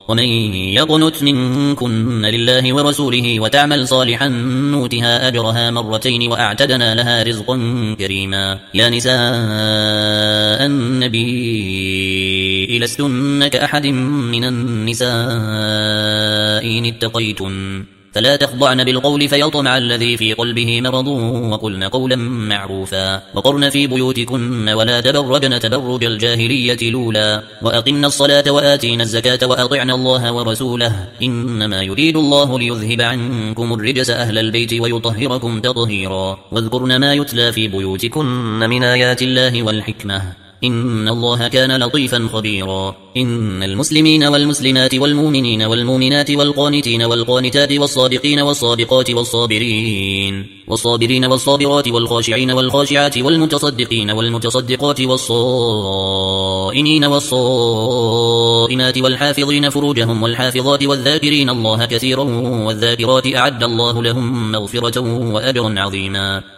ومن يقنت منكن لله ورسوله وتعمل صالحا نؤتها أجرها مرتين وأعتدنا لها رزقا كريما. يا نساء النبي لستن كأحد من النساء إن اتقيتن فلا تخضعن بالقول فيطمع الذي في قلبه مرض وقلن قولا معروفا وقرن في بيوتكن ولا تبرجن تبرج الجاهلية الأولى وأقمن الصلاة وآتينا الزكاة وأطعن الله ورسوله إنما يريد الله ليذهب عنكم الرجس أهل البيت ويطهركم تطهيرا واذكرن ما يتلى في بيوتكن من آيات الله والحكمة إن الله كان لطيفا خبيرا. إن المسلمين والمسلمات والمؤمنين والمؤمنات والقانتين والقانتات والصادقين والصادقات والصابرين والصابرات والخاشعين والخاشعات والمتصدقين والمتصدقات والصائمين والصائمات والحافظين فروجهم والحافظات والذاكرين الله كثيرا والذاكرات أعد الله لهم مغفرة وأجرا عظيما.